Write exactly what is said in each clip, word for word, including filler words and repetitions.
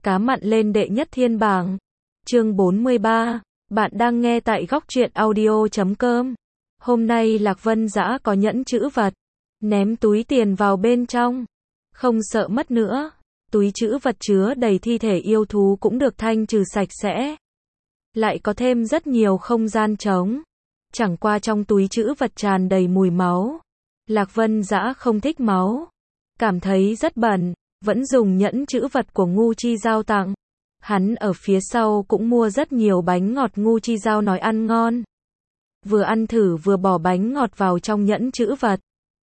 cá mặn lên đệ nhất thiên bảng. Chương bốn mươi ba, bạn đang nghe tại góc truyện audio chấm com. Hôm nay Lạc Vân Dã có nhẫn chữ vật, ném túi tiền vào bên trong, không sợ mất nữa. Túi chữ vật chứa đầy thi thể yêu thú cũng được thanh trừ sạch sẽ, lại có thêm rất nhiều không gian trống. Chẳng qua trong túi chữ vật tràn đầy mùi máu. Lạc Vân Dã không thích máu, cảm thấy rất bẩn, vẫn dùng nhẫn chữ vật của Ngu Chi Giao tặng. Hắn ở phía sau cũng mua rất nhiều bánh ngọt Ngu Chi Giao nói ăn ngon. Vừa ăn thử vừa bỏ bánh ngọt vào trong nhẫn chữ vật.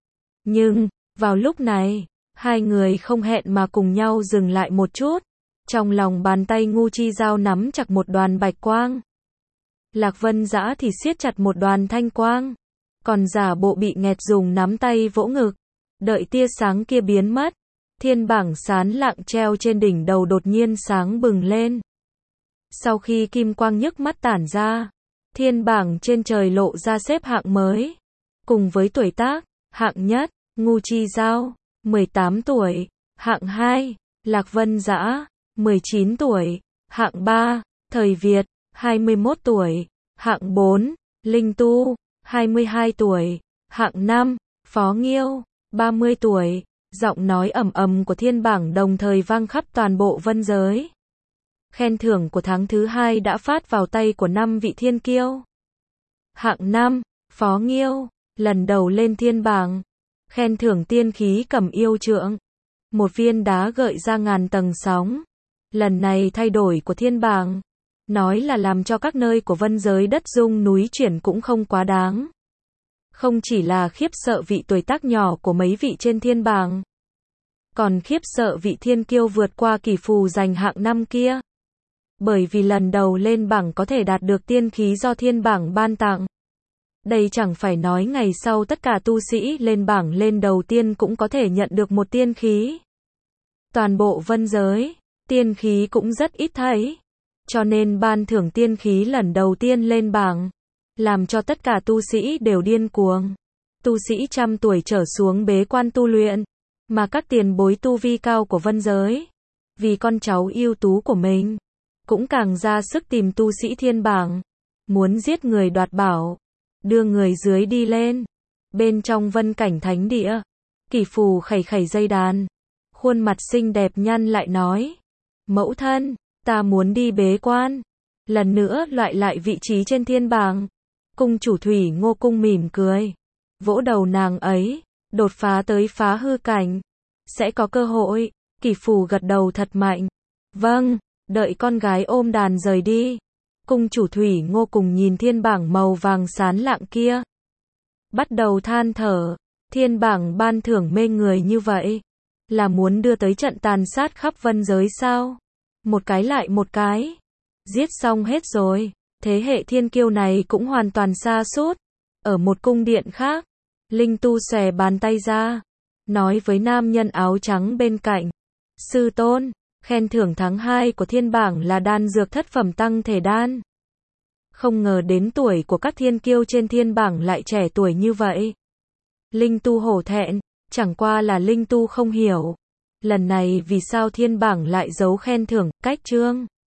Nhưng, vào lúc này, hai người không hẹn mà cùng nhau dừng lại một chút. Trong lòng bàn tay Ngu Chi Giao nắm chặt một đoàn bạch quang. Lạc Vân Dã thì siết chặt một đoàn thanh quang, còn giả bộ bị nghẹt dùng nắm tay vỗ ngực. Đợi tia sáng kia biến mất, thiên bảng sán lạng treo trên đỉnh đầu đột nhiên sáng bừng lên. Sau khi kim quang nhức mắt tản ra, thiên bảng trên trời lộ ra xếp hạng mới. Cùng với tuổi tác, hạng nhất, Ngu Chi Giao, mười tám tuổi, hạng hai, Lạc Vân Dã, mười chín tuổi, hạng ba, Thời Việt, hai mươi mốt tuổi, hạng bốn, Linh Tu, hai mươi hai tuổi, hạng năm, Phó Nghiêu, ba mươi tuổi. Giọng nói ầm ầm của thiên bảng đồng thời vang khắp toàn bộ vân giới. Khen thưởng của tháng thứ hai đã phát vào tay của năm vị thiên kiêu. Hạng năm, Phó Nghiêu, lần đầu lên thiên bảng. Khen thưởng tiên khí Cẩm Yêu Trượng, một viên đá gợi ra ngàn tầng sóng. Lần này thay đổi của thiên bảng, nói là làm cho các nơi của vân giới đất rung núi chuyển cũng không quá đáng. Không chỉ là khiếp sợ vị tuổi tác nhỏ của mấy vị trên thiên bảng, còn khiếp sợ vị thiên kiêu vượt qua Kỷ Phù giành hạng năm kia. Bởi vì lần đầu lên bảng có thể đạt được tiên khí do thiên bảng ban tặng. Đây chẳng phải nói ngày sau tất cả tu sĩ lên bảng lên đầu tiên cũng có thể nhận được một tiên khí. Toàn bộ vân giới, tiên khí cũng rất ít thấy. Cho nên ban thưởng tiên khí lần đầu tiên lên bảng, làm cho tất cả tu sĩ đều điên cuồng. Tu sĩ trăm tuổi trở xuống bế quan tu luyện, mà các tiền bối tu vi cao của vân giới, vì con cháu ưu tú của mình, cũng càng ra sức tìm tu sĩ thiên bảng, muốn giết người đoạt bảo, đưa người dưới đi lên. Bên trong vân cảnh thánh địa, Kỷ Phù khẩy khẩy dây đàn, khuôn mặt xinh đẹp nhăn lại nói: mẫu thân, ta muốn đi bế quan, lần nữa loại lại vị trí trên thiên bảng. Cung chủ Thủy Ngô Cung mỉm cười, vỗ đầu nàng ấy, đột phá tới phá hư cảnh, sẽ có cơ hội. Kỷ Phù gật đầu thật mạnh, vâng. Đợi con gái ôm đàn rời đi, cung chủ Thủy Ngô cùng nhìn thiên bảng màu vàng sán lạng kia, bắt đầu than thở. Thiên bảng ban thưởng mê người như vậy, là muốn đưa tới trận tàn sát khắp vân giới sao? Một cái lại một cái, giết xong hết rồi. Thế hệ thiên kiêu này cũng hoàn toàn sa sút. Ở một cung điện khác, Linh Tu xòe bàn tay ra, nói với nam nhân áo trắng bên cạnh: sư tôn, khen thưởng tháng hai của thiên bảng là đan dược thất phẩm tăng thể đan. Không ngờ đến tuổi của các thiên kiêu trên thiên bảng lại trẻ tuổi như vậy. Linh Tu hổ thẹn, chẳng qua là Linh Tu không hiểu, lần này vì sao thiên bảng lại giấu khen thưởng. Cách chương